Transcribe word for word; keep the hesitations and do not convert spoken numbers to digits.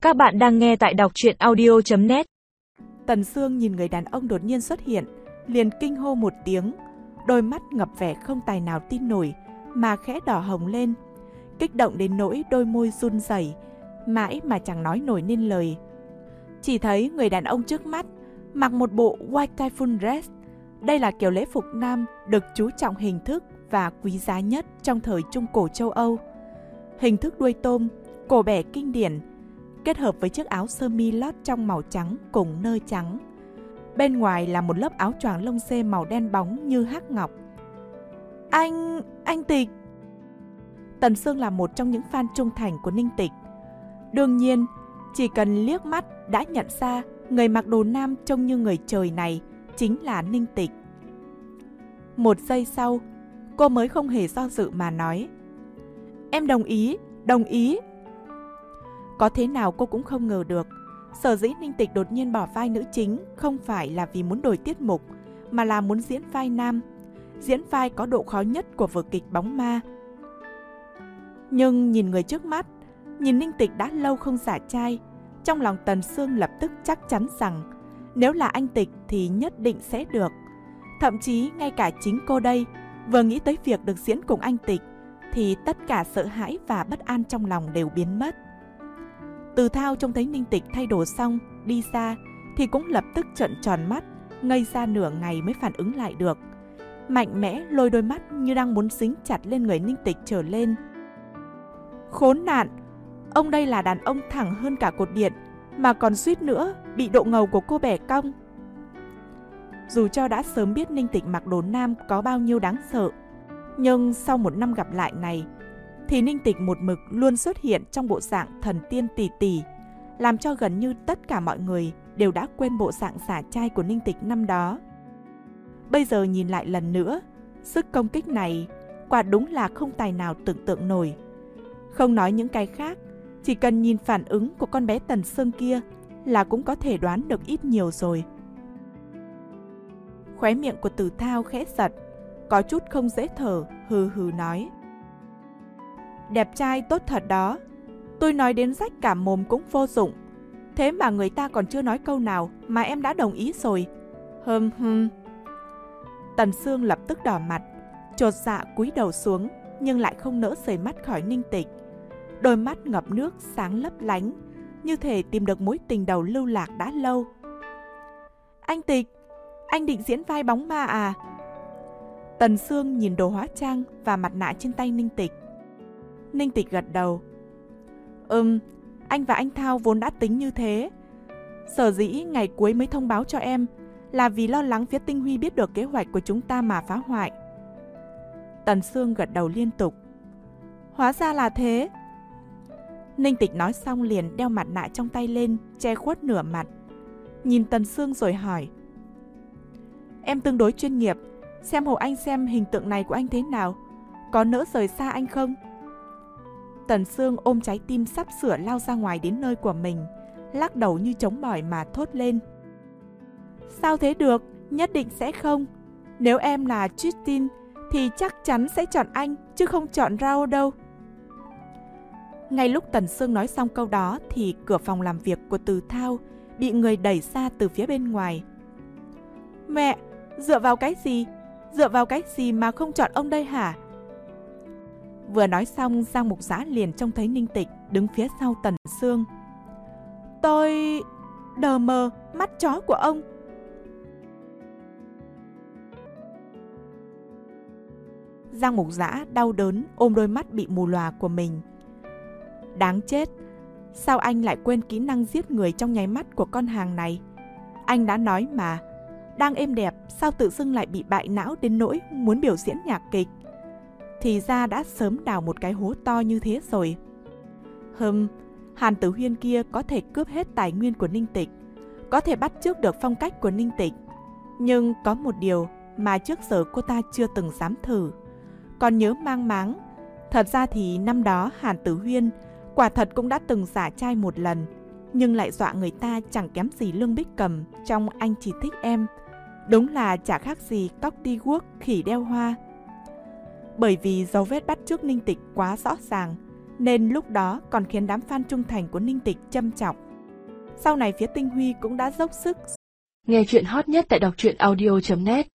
Các bạn đang nghe tại đọc truyện audio chấm net. Tần Sương nhìn người đàn ông đột nhiên xuất hiện, liền kinh hô một tiếng, đôi mắt ngập vẻ không tài nào tin nổi, mà khẽ đỏ hồng lên, kích động đến nỗi đôi môi run rẩy, mãi mà chẳng nói nổi nên lời. Chỉ thấy người đàn ông trước mắt mặc một bộ white typhoon dress. Đây là kiểu lễ phục nam được chú trọng hình thức và quý giá nhất trong thời Trung Cổ châu Âu. Hình thức đuôi tôm, cổ bẻ kinh điển, kết hợp với chiếc áo sơ mi lót trong màu trắng cùng nơ trắng. Bên ngoài là một lớp áo choàng lông xê màu đen bóng như hắc ngọc. Anh... anh Tịch! Tần Sương là một trong những fan trung thành của Ninh Tịch. Đương nhiên, chỉ cần liếc mắt đã nhận ra người mặc đồ nam trông như người trời này chính là Ninh Tịch. Một giây sau, cô mới không hề do dự mà nói: Em đồng ý, đồng ý. Có thế nào cô cũng không ngờ được, sở dĩ Ninh Tịch đột nhiên bỏ vai nữ chính không phải là vì muốn đổi tiết mục, mà là muốn diễn vai nam, diễn vai có độ khó nhất của vở kịch Bóng Ma. Nhưng nhìn người trước mắt, nhìn Ninh Tịch đã lâu không xả trai, trong lòng Tần Sương lập tức chắc chắn rằng nếu là anh Tịch thì nhất định sẽ được. Thậm chí ngay cả chính cô đây, vừa nghĩ tới việc được diễn cùng anh Tịch thì tất cả sợ hãi và bất an trong lòng đều biến mất. Từ Thao trông thấy Ninh Tịch thay đồ xong, đi xa thì cũng lập tức trợn tròn mắt, ngây ra nửa ngày mới phản ứng lại được. Mạnh mẽ lôi đôi mắt như đang muốn dính chặt lên người Ninh Tịch trở lên. Khốn nạn! Ông đây là đàn ông thẳng hơn cả cột điện, mà còn suýt nữa bị độ ngầu của cô bẻ cong. Dù cho đã sớm biết Ninh Tịch mặc đồ nam có bao nhiêu đáng sợ, nhưng sau một năm gặp lại này, thì Ninh Tịch một mực luôn xuất hiện trong bộ dạng thần tiên tỷ tỷ, làm cho gần như tất cả mọi người đều đã quên bộ dạng giả trai của Ninh Tịch năm đó. Bây giờ nhìn lại lần nữa, sức công kích này quả đúng là không tài nào tưởng tượng nổi. Không nói những cái khác, chỉ cần nhìn phản ứng của con bé Tần Sương kia là cũng có thể đoán được ít nhiều rồi. Khóe miệng của Từ Thao khẽ giật, có chút không dễ thở, hừ hừ nói: Đẹp trai tốt thật đó, tôi nói đến rách cả mồm cũng vô dụng. Thế mà người ta còn chưa nói câu nào mà em đã đồng ý rồi. Hừm hừm. Tần Sương lập tức đỏ mặt, chột dạ cúi đầu xuống, nhưng lại không nỡ rời mắt khỏi Ninh Tịch. Đôi mắt ngập nước sáng lấp lánh, như thể tìm được mối tình đầu lưu lạc đã lâu. Anh Tịch, anh định diễn vai bóng ma à? Tần Sương nhìn đồ hóa trang và mặt nạ trên tay Ninh Tịch. Ninh Tịch gật đầu. Ừm, anh và anh Thao vốn đã tính như thế. Sở dĩ ngày cuối mới thông báo cho em là vì lo lắng phía Tinh Huy biết được kế hoạch của chúng ta mà phá hoại. Tần Sương gật đầu liên tục. Hóa ra là thế. Ninh Tịch nói xong liền đeo mặt nạ trong tay lên, che khuất nửa mặt. Nhìn Tần Sương rồi hỏi: Em tương đối chuyên nghiệp, xem hộ anh xem hình tượng này của anh thế nào, có nỡ rời xa anh không? Tần Sương ôm trái tim sắp sửa lao ra ngoài đến nơi của mình, lắc đầu như trống bỏi mà thốt lên: Sao thế được, nhất định sẽ không. Nếu em là Tristin thì chắc chắn sẽ chọn anh, chứ không chọn Rao đâu. Ngay lúc Tần Sương nói xong câu đó thì cửa phòng làm việc của Từ Thao bị người đẩy ra từ phía bên ngoài. Mẹ, dựa vào cái gì? Dựa vào cái gì mà không chọn ông đây hả? Vừa nói xong, Giang Mục Giã liền trông thấy Ninh Tịch đứng phía sau Tần Sương. Tôi... đờ mờ, mắt chó của ông. Giang Mục Giã đau đớn ôm đôi mắt bị mù lòa của mình. Đáng chết, sao anh lại quên kỹ năng giết người trong nháy mắt của con hàng này? Anh đã nói mà, đang êm đẹp sao tự dưng lại bị bại não đến nỗi muốn biểu diễn nhạc kịch? Thì ra đã sớm đào một cái hố to như thế rồi. Hừm, Hàn Tử Huyên kia có thể cướp hết tài nguyên của Ninh Tịch, có thể bắt chước được phong cách của Ninh Tịch. Nhưng có một điều mà trước giờ cô ta chưa từng dám thử. Còn nhớ mang máng, thật ra thì năm đó Hàn Tử Huyên quả thật cũng đã từng giả trai một lần, nhưng lại dọa người ta chẳng kém gì Lương Bích Cầm trong Anh Chỉ Thích Em. Đúng là chả khác gì cóc đi guốc khỉ đeo hoa. Bởi vì dấu vết bắt chước Ninh Tịch quá rõ ràng, nên lúc đó còn khiến đám fan trung thành của Ninh Tịch châm chọc. Sau này phía Tinh Huy cũng đã dốc sức. Nghe chuyện hot nhất tại đọc truyện audio chấm net